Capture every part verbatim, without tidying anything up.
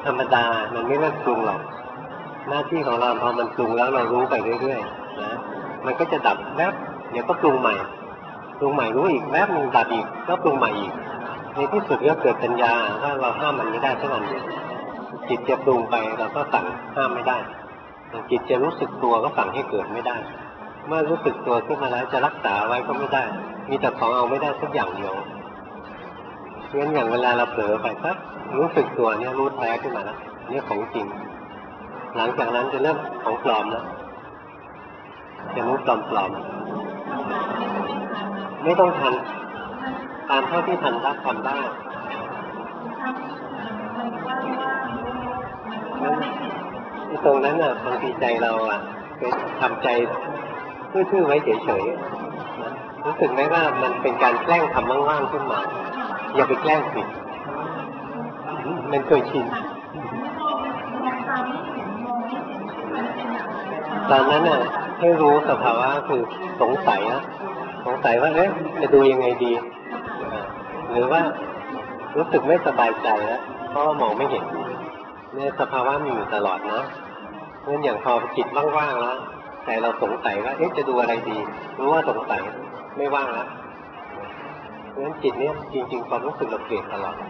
ธรรมดามันไม่เลิกปรุงหรอกหน้าที่ของเราพอมันปรุงแล้วเรารู้ไปเรื่อยๆนะมันก็จะดับแวบเดี๋ยวก็ปรุงใหม่ปรุงใหม่รู้อีกแวบนึงดับอีกก็ปรุงใหม่อีกในที่สุดก็เกิดปัญญาว่าเราห้ามมันไม่ได้ทั้งนั้นจิตจะปรุงไปเราก็สั่งห้ามไม่ได้จิตจะรู้สึกตัวก็สั่งให้เกิดไม่ได้เมื่อรู้สึกตัวขึ้นมาแล้วจะรักษาไว้ก็ไม่ได้มีแต่ของเอาไม่ได้สักอย่างเดียวเพราะฉะนั้นอย่างเวลาเราเผลอไปปั๊บรู้สึกตัวเนี่ยรู้แท้ขึ้นมาแล้วนี่ของจริงหลังจากนั้นจะเริ่มของปลอมแล้วจะรู้ปลอมปลอมไม่ต้องทันตามเท่าที่ทันได้ทำได้ตรงนั้นอ่ะบางทีใจเราอ่ะไปทำใจซื่อๆไว้เฉยๆรู้สึกไหมว่ามันเป็นการแกล้งทำว่างๆขึ้นมาอย่าไปแกล้งผิดมันเคยชินตอนนั้นน่ะให้รู้สภาวะคือสงสัยนะสงสัยว่าเอ๊ะจะดูยังไงดีหรือว่ารู้สึกไม่สบายใจแล้วเพราะว่ามองไม่เห็นเนี่ยสภาวะมีอยู่ตลอดนะเพราะอย่างพอจิตว่างๆแล้วแต่เราสงสัยว่าเอ๊ะจะดูอะไรดีรู้ว่าสงสัยไม่ว่างแล้วเพราะฉะนั้นจิตเนี่ยจริงๆความรู้สึกเราเปลี่ยนตลอด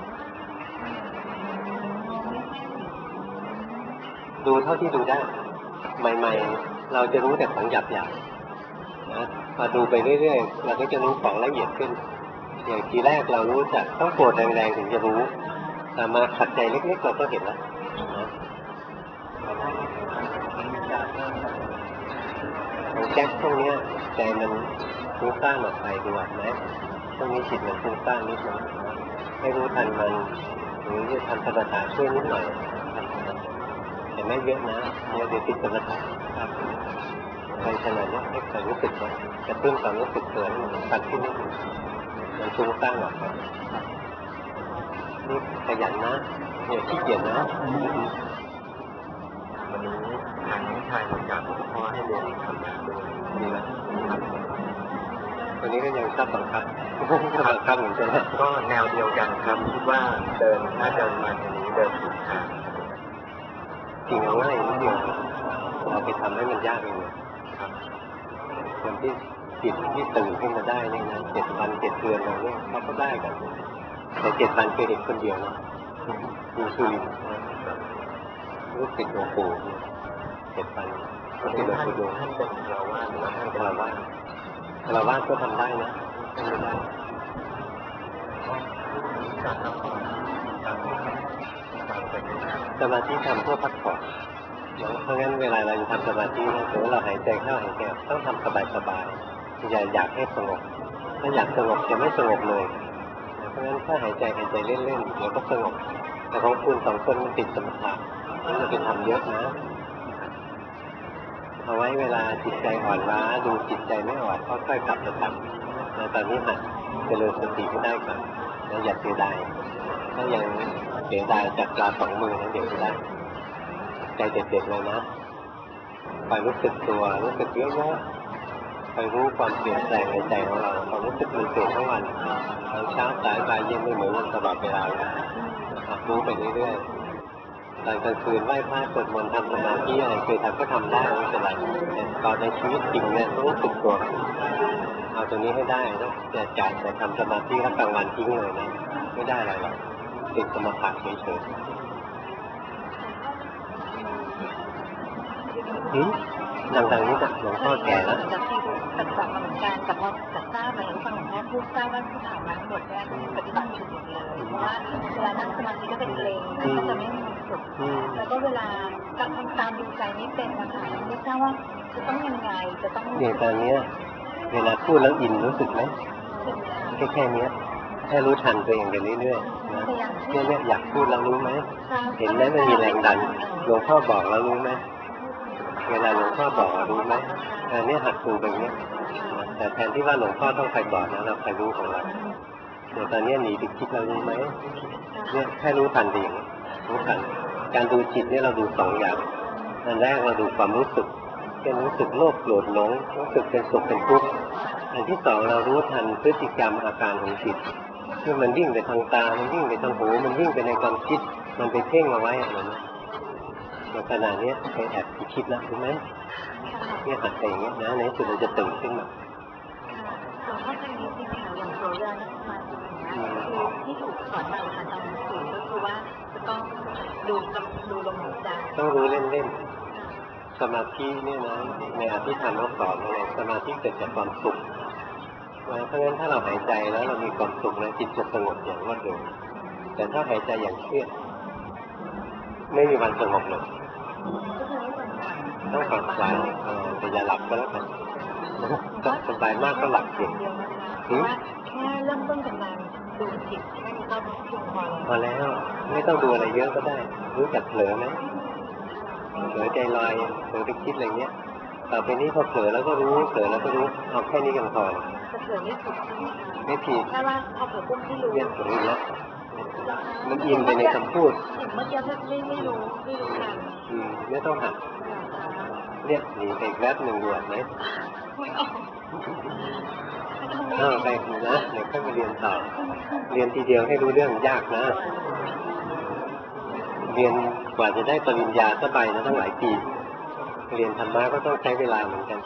ดูเท่าที่ดูได้ใหม่ๆเราจะรู้แต่ของหยาบๆนะมาดูไปเรื่อยๆเราก็จะรู้ของละเอียดขึ้นอย่างทีแรกเรารู้จักต้องโกรธแรงๆถึงจะรู้แต่มาขัดใจเล็กๆเราก็เห็นแล้วของแจ็คพวกนี้ใจมันฟุ้งซ่านออกไปดูนะตรงนี้จิตมันฟุ้งซ่านนิดนึงให้รู้ทันมันหรือจะทำสมถะช่วยนิดหน่อยแต่ไม่เยอะนะเดี๋ยวเดี๋ยวติดสมถะครับในขณะนี้ให้ความรู้สึกว่ากระตุ้นความรู้สึกตัวให้มันตัดขึ้นนิดนึงมันฟุ้งซ่านออกไปนี่ขยันนะอย่าขี้เกียจนะวันนี้ทางน้องชายอยากพ่อให้เรียนทำงานด้วยนี่แหละวันนี้ก็ยังชอบบังคับชอบบังคับเหมือนกันก็แนวเดียวกันครับคิดว่าเดินถ้าเดินมาอย่างนี้เดินถูกทางจริงเอาง่ายนิดเดียวเราไปทำให้มันยากเองครับคนที่จิตที่ตื่นขึ้นมาได้นี่นะเจ็ดวันเจ็ดเดือนอะไรเนี่ยเขาก็ได้กันแต่เจ็ดวันเคยเห็นคนเดียวนะมีสุรินทร์รู้สึกหลวงปู่เจ็ดวันก็เป็นหลวงปู่ท่านเป็นเราว่าหรือว่าท่านเป็นเราว่าเราว่าก็ทำได้นะทำได้สมาธิทำเพื่อพักผ่อนเพราะงั้นเวลาเราจะทำสมาธินะถือว่าเราหายใจเข้าหายใจออกต้องทำสบายๆอย่าอยากให้สงบถ้าอยากสงบจะไม่สงบเลยเพราะงั้นถ้าหายใจหายใจเล่นๆเดี๋ยวก็สงบแต่ของคุณสองคนมันติดสมถะนี่เราไปทำเยอะนะเอาไว้เวลาจิตใจอ่อนล้าดูจิตใจไม่อ่อนค่อยๆกลับมาทำนะตอนนี้หัดเจริญสติให้ได้ก่อนนะอย่าเสียดายถ้ายังเสียดายจากปลาสองมือนะเดี๋ยวจะได้ใจเด็ดๆเลยนะคอยรู้สึกตัวรู้สึกเยอะๆคอยรู้ความเปลี่ยนแปลงในใจของเราความรู้สึกมันเปลี่ยนทั้งวันทั้งเช้าสายบ่ายเย็นไม่เหมือนกันตลอดเวลานะครับรู้ไปเรื่อยๆตอนกลางคืนไหว้พระสวดมนต์ทำสมาธิอะไรเคยทำก็ทำได้ไม่เป็นไรตอนในชีวิตจริงเนี่ยต้องรู้สึกตัวเอาตรงนี้ให้ได้นะจะจ่ายแต่ทำสมาธิแล้วกลางวันทิ้งเลยนะไม่ได้อะไรหรอกติดสมาธิเฉยๆดังๆนี้จะหลวงพ่อแก่แล้วจากที่ปฏิบัติมาเหมือนกันแต่พอจัดทราบมาหลวงฟังหลวงพ่อพูดทราบว่าที่ผ่านมาทั้งหมดเนี่ยปฏิบัติผิดหมดเลยเพราะว่าเวลานั่งสมาธิก็เป็นเพลงแล้วก็จะไม่มีความสุขแล้วก็เวลาการทำตามดูใจไม่เป็นนะคะไม่ทราบว่าจะต้องยังไงจะต้องเนี่ยตอนนี้เวลาพูดแล้วอินรู้สึกไหมแค่แค่นี้แค่รู้ทันตัวเองไปเรื่อยๆนะเนี่ยอยากพูดแล้วรู้ไหมเห็นไหมมันมีแรงดันหลวงพ่อบอกแล้วรู้ไหมเวลาหลวงพ่อบอกรู้ไหมอันนี้หัดดูแบบนี้แต่แทนที่ว่าหลวงพ่อต้องใครบอกนะเราใครรู้ของเราเดี๋ยวตอนนี้หนีไปคิดเรารู้ไหมเนี่ยแค่รู้ทันเองรู้ทันการดูจิตเนี่ยเราดูสองอย่างอันแรกเราดูความรู้สึกเป็นรู้สึกโลภโกรธหลงรู้สึกเป็นสุขเป็นทุกข์อันที่สองเรารู้ทันพฤติกรรมอาการของจิตที่มันวิ่งไปทางตามันวิ่งไปทางหูมันวิ่งไปในความคิดมันไปเพ่งเอาไว้อะไรนะในขณะนี้ไปแอบคิดแล้วรู้ไหมเนี่ยหัดไปอย่างเงี้ยนะในสุดเราจะตื่นขึ้นมาหลวงพ่อจะมีที่แถวอย่างตัวเรื่องมาคือที่ถูกสอนมาค่ะตอนหนังสือก็คือว่าจะต้องดูดูลมหายใจต้องรู้เล่นๆสมาธิเนี่ยนะในอภิธรรมเขาสอนอะไรสมาธิเกิดจากความสุขเพราะงั้นถ้าเราหายใจแล้วเรามีความสุขนะจิตจะสงบอย่างรวดเร็วแต่ถ้าหายใจอย่างเครียดไม่มีวันสงบเลยต้องผ่อนคลายแต่อย่าหลับก็แล้วกันสบายมากก็หลับเองแค่เริ่มต้นจากการดูจิตแค่นี้ก็เพียงพอแล้วพอแล้วไม่ต้องดูอะไรเยอะก็ได้รู้จักเผลอไหมเผลอใจลอยเผลอไปคิดอะไรเงี้ยต่อไปนี้พอเผลอแล้วก็รู้เผลอแล้วก็รู้เอาแค่นี้กันพอเผลอไม่ผิดไม่ผิดแค่ว่าพอเผลอปุ๊บที่รู้เรียนเผลอแล้วมันอินไปในคำพูดเมื่อกี้ไม่ไม่รู้ไม่รู้กันอืมไม่ต้องหัดเรียกหนีไปแวบหนึ่งด่วนไหมเออไปนะเดี๋ยวค่อยไปเรียนต่อเรียนทีเดียวให้รู้เรื่องยากนะเรียนกว่าจะได้ปริญญาสักใบนะตั้งหลายปีเรียนธรรมะก็ต้องใช้เวลาเหมือนกัน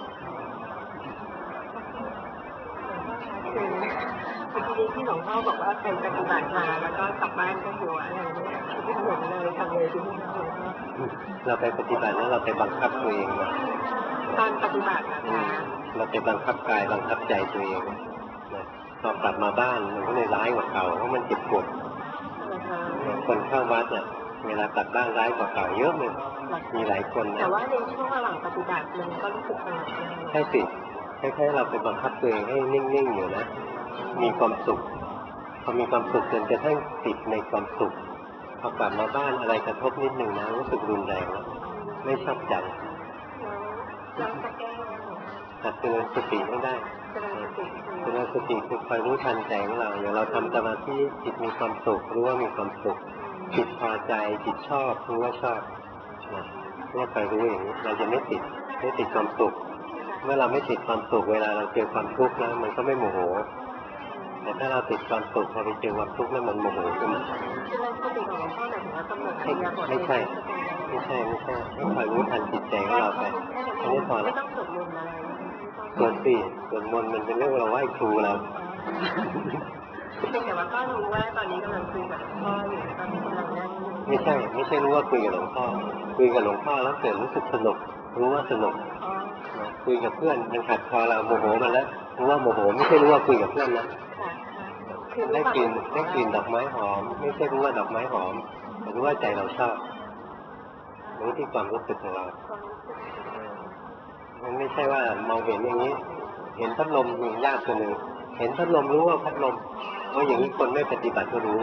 คือที่หลวงพ่อบอกว่าไปปฏิบัติมาแล้วก็กลับบ้านก็อยู่อะไรเนี่ยที่หลงเลยทำเลยที่นี่เราไปปฏิบัติแล้วเราไปบังคับตัวเองนะตอนปฏิบัตินะคะเราไปบังคับกายบังคับใจตัวเองพอกลับมาบ้านมันก็เลยร้ายกว่าเก่าเพราะมันเจ็บปวดคนเข้าวัดเนี่ยเวลากลับบ้านร้ายกว่าเก่าเยอะเลยมีหลายคนนะแต่ว่าในช่วงระหว่างปฏิบัติมันก็รู้สึกสงบใช่สิคล้ายๆเราไปบังคับตัวเองให้นิ่งๆอยู่นะมีความสุขพอมีความสุขจนกระทั่งติดในความสุขพอกลับมาบ้านอะไรกระทบนิดหนึ่งนะรู้สึกรุนแรงแล้วไม่ชอบใจหัดเจริญสติไม่ได้เจริญสติคือคอยรู้ทันใจของเราอย่างเราทำสมาธิจิตมีความสุขรู้ว่ามีความสุขจิตพอใจจิตชอบรู้ว่าชอบเนี่ยคอยรู้อย่างนี้เราจะไม่ติดไม่ติดความสุขเมื่อเราไม่ติดความสุขเวลาเราเจอความทุกข์แล้วมันก็ไม่โมโหแต่ถ้าเราติดความสุขพอไปเจอความทุกข์แล้วมันโมโหขึ้นมาไม่ใช่ไม่ใช่ไม่ใช่ให้คอยรู้ทันจิตใจของเราไปอันนี้พอแล้วส่วนสี่ส่วนมนมันเป็นเรื่องเราไหว้ครูเราแต่ว่าก็รู้ว่าตอนนี้กำลังคุยกับพ่ออยู่ตอนนี้กำลังนั่งไม่ใช่ไม่ใช่รู้ว่าคุยกับหลวงพ่อคุยกับหลวงพ่อแล้วเกิดรู้สึกสนุกรู้ว่าสนุกคุยกับเพื่อนมันขัดคอเราโมโหมันแล้วรู้ว่าโมโหไม่ใช่รู้ว่าคุยกับเพื่อนนะได้กลิ่นได้กลิ่นดอกไม้หอมไม่ใช่รู้ว่าดอกไม้หอมแต่รู้ว่าใจเราชอบรู้ที่ความรู้สึกของเรามันไม่ใช่ว่ามองเห็นอย่างนี้เห็นพัดลมมียากตัวหนึ่งเห็นพัดลมรู้ว่าพัดลมเพราะอย่างนี้คนไม่ปฏิบัติก็รู้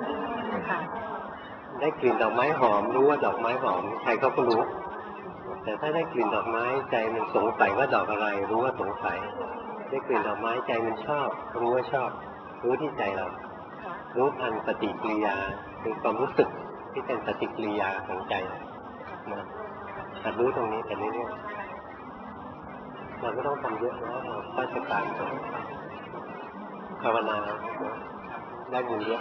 ได้กลิ่นดอกไม้หอมรู้ว่าดอกไม้หอมใครเขาก็รู้แต่ถ้าได้กลิ่นดอกไม้ใจมันสงสัยว่าดอกอะไรรู้ว่าสงสัยได้กลิ่นดอกไม้ใจมันชอบรู้ว่าชอบรู้ที่ใจเรารู้ทันปฏิกิริยาคือความรู้สึกที่เป็นปฏิกิริยาของใจนะหัดรู้ตรงนี้แต่เรื่อยๆเราไม่ต้องทำเยอะนะเราราชการภาวนาได้บุญเยอะ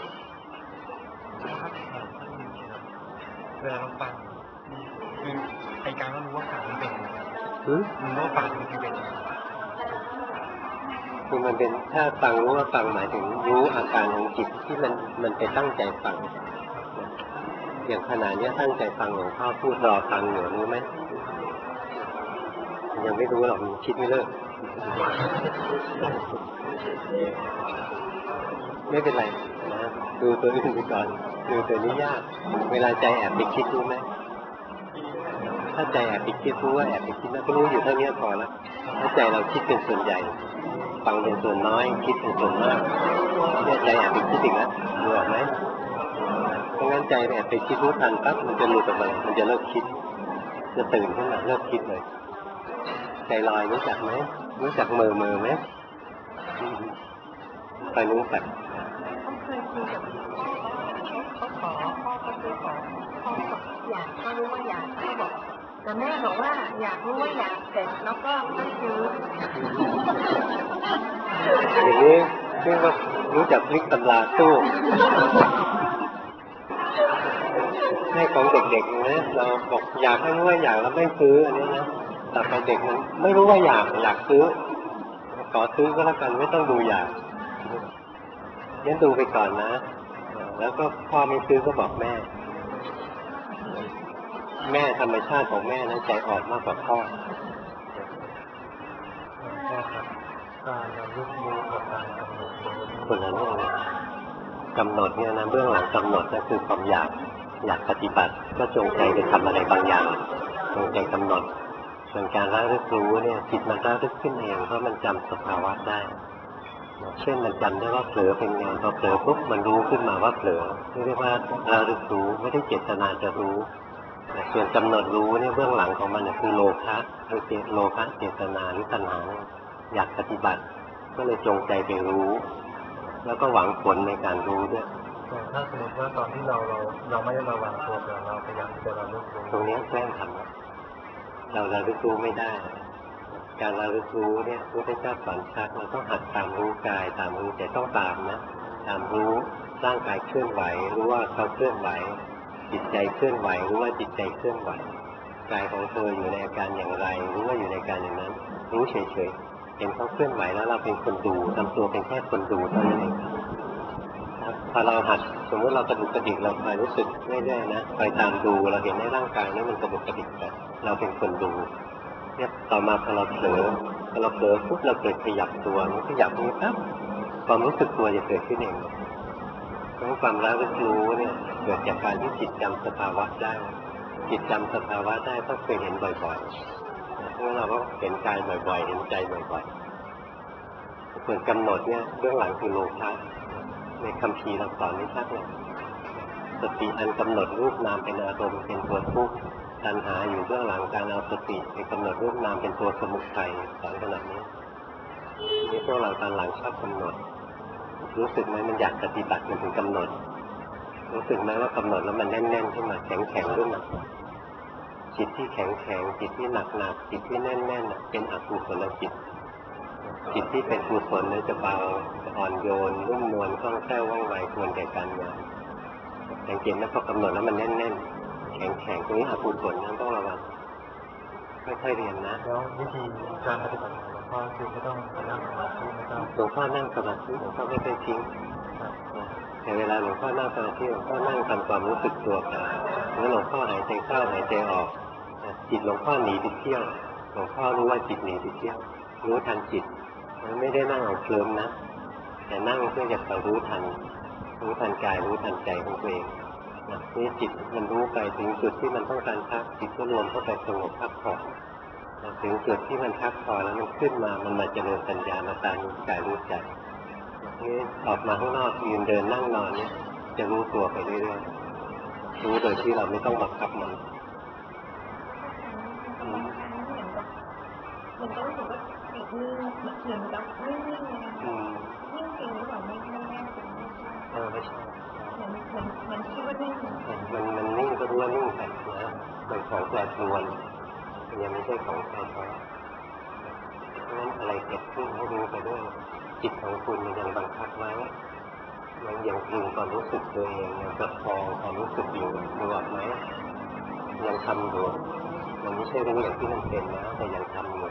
เวลาเราฟังคือไอการก็รู้ว่าฝังมันเป็นรู้ว่าฝังมันเป็นคือมันเป็นถ้าฟังรู้ว่าฟังหมายถึงรู้อาการของจิตที่มันมันไปตั้งใจฟังอย่างขณะนี้ตั้งใจฟังหลวงพ่อพูดรอฟังอยู่รู้ไหมยังไม่รู้หรอกคิดไม่เลิกไม่เป็นไรนะดูตัวอื่นไปก่อนดูตัวนี้ยากเวลาใจแอบไปคิดรู้ไหมถ้าใจแอบไปคิดรู้ว่าแอบไปคิดแล้วก็รู้อยู่เท่านี้พอแล้วถ้าใจเราคิดเป็นส่วนใหญ่ฟังเป็นส่วนน้อยคิดเป็นส่วนมากเนี่ยใจแอบไปคิดอีกแล้วรู้ไหมเพราะงั้นใจแอบไปคิดรู้ทันปั๊บมันจะหลุดออกมามันจะเลิกคิดจะตื่นขึ้นมาเลิกคิดเลยใจลอยรู้จักไหมรู้จักเมอเมอไหมไปรู้จักเขาขอพ่อเขาซื้อของพ่ออยากเขารู้ว่าอยากเขาบอกแต่แม่บอกว่าอยากรู้ว่าอยากเสร็จแล้วก็ไม่ซื้ออย่างนี้เรียกว่ารู้จักพลิกตำราตู้ให้ของเด็กๆนะเราบอกอยากให้รู้ว่าอยากแล้วไม่ซื้ออันนี้นะแต่ไปเด็กมันไม่รู้ว่าอยากอยากซื้อขอซื้อก็แล้วกันไม่ต้องดูอยากงั้นดูไปก่อนนะแล้วก็พ่อไม่ซื้อก็บอกแม่แม่ธรรมชาติของแม่นั้นใจอ่อนมากกว่าพ่อพ่อครับการระลึกรู้กับการกำหนดรู้คนละเรื่องเลยกำหนดเนี่ยนะเบื้องหลังกำหนดก็คือความอยากอยากปฏิบัติก็จงใจไปทำอะไรบางอย่างจงใจกำหนดส่วนการระลึกรู้เนี่ยจิตมันระลึกขึ้นเองเพราะมันจำสภาวะได้เช่นมันจำได้ว่าเผลอเป็นไงพอเผลอปุ๊บมันรู้ขึ้นมาว่าเผลอเรียกว่าระลึกรู้ไม่ได้เจตนาจะรู้ส่วนกำหนดรู้เนี่ยเบื้องหลังของมันคือโลภะคือโลภะเจตนาหรือตัณหาอยากปฏิบัติก็เลยจงใจไปรู้แล้วก็หวังผลในการรู้ด้วยแต่ถ้าสมมติว่าตอนที่เราเราเราไม่ได้ระวังตัวแต่เราพยายามจะระลึกรู้ตรงนี้แกล้งทำเราระลึกรู้ไม่ได้การระลึกรู้เนี่ยพระพุทธเจ้าสอนชัดเราต้องหัดตามรู้กายตามรู้ใจต้องตามนะตามรู้ร่างกายเคลื่อนไหวรู้ว่าเขาเคลื่อนไหวจิตใจเคลื่อนไหวรู้ว่าจิตใจเคลื่อนไหวกายของเธออยู่ในอาการอย่างไรรู้ว่าอยู่ในอาการอย่างนั้นรู้เฉยๆเห็นเขาเคลื่อนไหวแล้วเราเป็นคนดูทำตัวเป็นแค่คนดูเท่านั้นเองพอเราหัดสมมติเรากระดุกกระดิกเราคอยรู้สึกเรื่อยๆนะคอยตามดูเราเห็นในร่างกายนี้มันกระดุกกระดิกไปเราเป็นคนดูเนี่ยต่อมาพอเราเผลอพอเราเผลอปุ๊บเราเกิดขยับตัวมันขยับนี้ปั๊บความรู้สึกตัวจะเกิดขึ้นเองเพราะความระลึกรู้เนี่ยเกิดจากการที่จิตจำสภาวะได้จิตจำสภาวะได้ต้องเคยเห็นบ่อยๆเพราะเราก็เห็นกายบ่อยๆเห็นใจบ่อยๆส่วนกำหนดเนี่ยเบื้องหลังคือโลภะในคัมภีร์เราสอนไม่ชัดเลยสติอันกำหนดรูปนามเป็นอารมณ์เป็นตัวทุกข์ตัณหาอยู่เบื้องหลังการเอาสติไปกำหนดรูปนามเป็นตัวสมุทัยสอนขนาดนี้นี่พวกเราตอนหลังชอบกำหนดรู้สึกไหมมันอยากปฏิบัติมันถึงกำหนดรู้สึกไหมว่ากำหนดแล้วมันแน่นๆขึ้นมาแข็งๆขึ้นมาจิตที่แข็งๆจิตที่หนักๆจิตที่แน่นๆเป็นอกุศลจิตจิตที่เป็นกุศลเนี่ยจะเบาจะอ่อนโยนนุ่มนวลคล่องแคล่วว่องไวควรแก่การงานสังเกตไหมพอกำหนดแล้วมันแน่นๆแข็งๆตรงนี้อกุศลนั้นต้องระวังค่อยๆเรียนนะแล้ววิธีการปฏิบัติของหลวงพ่อคือไม่ต้องนั่งสมาธิไม่ต้องหลวงพ่อนั่งสมาธิหลวงพ่อไม่เคยทิ้งแต่เวลาหลวงพ่อนั่งสมาธิหลวงพ่อนั่งทำความรู้สึกตัวไปแล้วหลวงพ่อหายใจเข้าหายใจออกจิตหลวงพ่อหนีไปเที่ยวหลวงพ่อรู้ว่าจิตหนีไปเที่ยวรู้ทันจิตไม่ได้นั่งเอาเคลิ้มนะแต่นั่งเพื่อจะคอยรู้ทันรู้ทันกายรู้ทันใจของตัวเองนี่จิตมันรู้ไปถึงจุดที่มันต้องการพักจิตก็รวมเข้าไปสงบพักผ่อนถึงจุดที่มันพักผ่อนแล้วมันขึ้นมามันมาเจริญปัญญามาตามกายรู้ใจนี่ออกมาข้างนอกยืนเดินนั่งนอนเนี่ยจะรู้ตัวไปเรื่อยๆรู้โดยที่เราไม่ต้องบังคับมันมันก็รู้สึกว่าจิตนิ่งเหมือนกับนิ่งๆนิ่งจริงหรือเปล่าไม่ไม่แน่ใจเออไม่ใช่มันมันมันคิดว่านิ่งมันมันนิ่งก็รู้ว่านิ่งแต่นะเป็นของแปรปรวนมันยังไม่ใช่ของแท้เพราะฉะนั้นอะไรเกิดขึ้นให้รู้ไปด้วยจิตของคุณมันยังบังคับไหมมันยังดึงความรู้สึกตัวเองยังประคองความรู้สึกอยู่รู้ออกไหมยังทำอยู่มันไม่ใช่รู้อย่างที่มันเป็นนะแต่ยังทำอยู่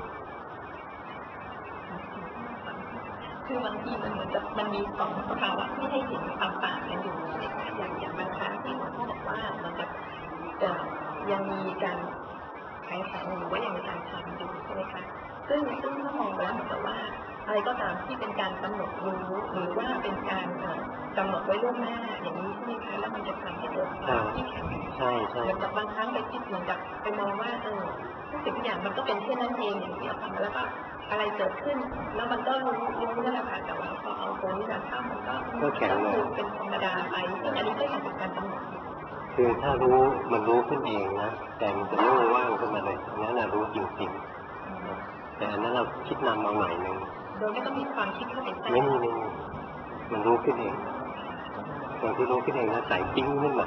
คือบางทีมันเหมือนกับมันมีสองสภาวะที่ให้เห็นความต่างกันอยู่อย่างอย่างบางครั้งที่หลวงพ่อบอกว่ามันจะยังมีการแข็งแข็งหรือว่ายังมีการทำอยู่ใช่ไหมคะซึ่งซึ่งถ้ามองแล้วเหมือนกับว่าอะไรก็ตามที่เป็นการกำหนดรู้หรือว่าเป็นการกำหนดไว้ล่วงหน้าอย่างนี้ใช่ไหมคะแล้วมันจะทำให้เกิดความที่แข็งใช่ใช่เหมือนกับบางครั้งไปคิดเหมือนกับไปมองว่าเออทุกสิ่งทุกอย่างมันก็เป็นแค่นั้นเองอย่างที่เราทำแล้วก็อะไรเกิดขึ้นแล้วมันก็รู้รู้นั่นแหละค่ะแต่ว่าพอเอาตรงนี้มาเข้ามันก็ก็แข็งเลยเป็นธรรมดาไปซึ่งอันนี้ก็เห็นจากการกำหนดคือถ้ารู้มันรู้ขึ้นเองนะแต่มันจะรู้ว่างขึ้นมาเลยนั่นน่ะรู้จริงๆแต่อันนั้นเราคิดนำมาหน่อยนึงโดยไม่ต้องมีความคิดเข้าไปแทรกไม่มีไม่มีมันรู้ขึ้นเองตอนที่รู้ขึ้นเองนะใส่ปิ้งขึ้นมา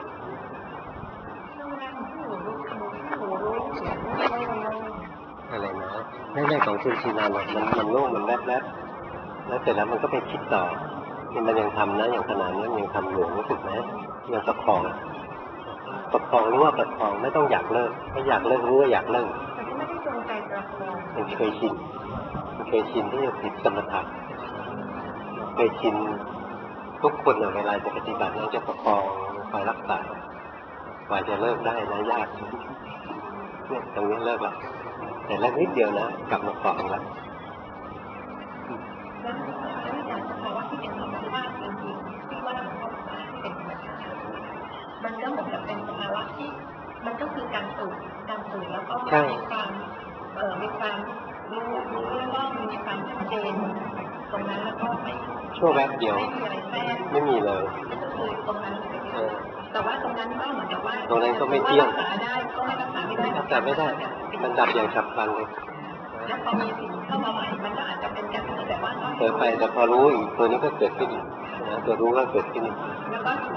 อะไรนะแรกๆของคุณชีนามันมันโล่งมันแวบๆแล้วเสร็จแล้วมันก็ไปคิดต่อมันยังทำนะอย่างขนาดนี้ยังทำอยู่รู้สึกไหมยังประคองประคองรู้ว่าประคองไม่ต้องอยากเลิกไม่อยากเลิกรู้ว่าอยากเลิกแต่ก็ไม่ได้จงใจประคองมันเคยชินมันเคยชินที่จะติดสมถะเคยชินทุกคนเวลาจะปฏิบัติเนี่ยจะประคองคอยรักษากว่าจะเลิกได้นะยากเนี่ยตรงนี้เลิกแล้วแต่เลิกนิดเดียวนะกลับมาต่อแล้วแล้วแล้วอย่างสภาวะที่เป็นธรรมชาติจริงๆที่ว่ามันก็เป็นธรรมชาติมันก็เหมือนกับเป็นสภาวะที่มันก็คือการตื่นการตื่นแล้วก็มีความเอ่อมีความรู้รู้แล้วก็มีความชัดเจนตรงนั้นแล้วก็ไม่ชั่วแวบเดียวไม่มีอะไรแทรกไม่มีเลยก็คือตรงนั้นแต่ว่าตรงนั้นก็เหมือนกับว่าตรงนั้นก็ไม่เที่ยงรักษาได้ก็ไม่รักษาไม่ได้รักษาไม่ได้มันดับอย่างฉับพลันเลยแล้วพอมีสิ่งเข้ามาใหม่มันก็อาจจะเป็นการแต่ว่าเกิดไปแต่พอรู้อีกตัวนี้ก็เกิดขึ้นอีกนะตัวรู้ก็เกิดขึ้นอีกแล้วก็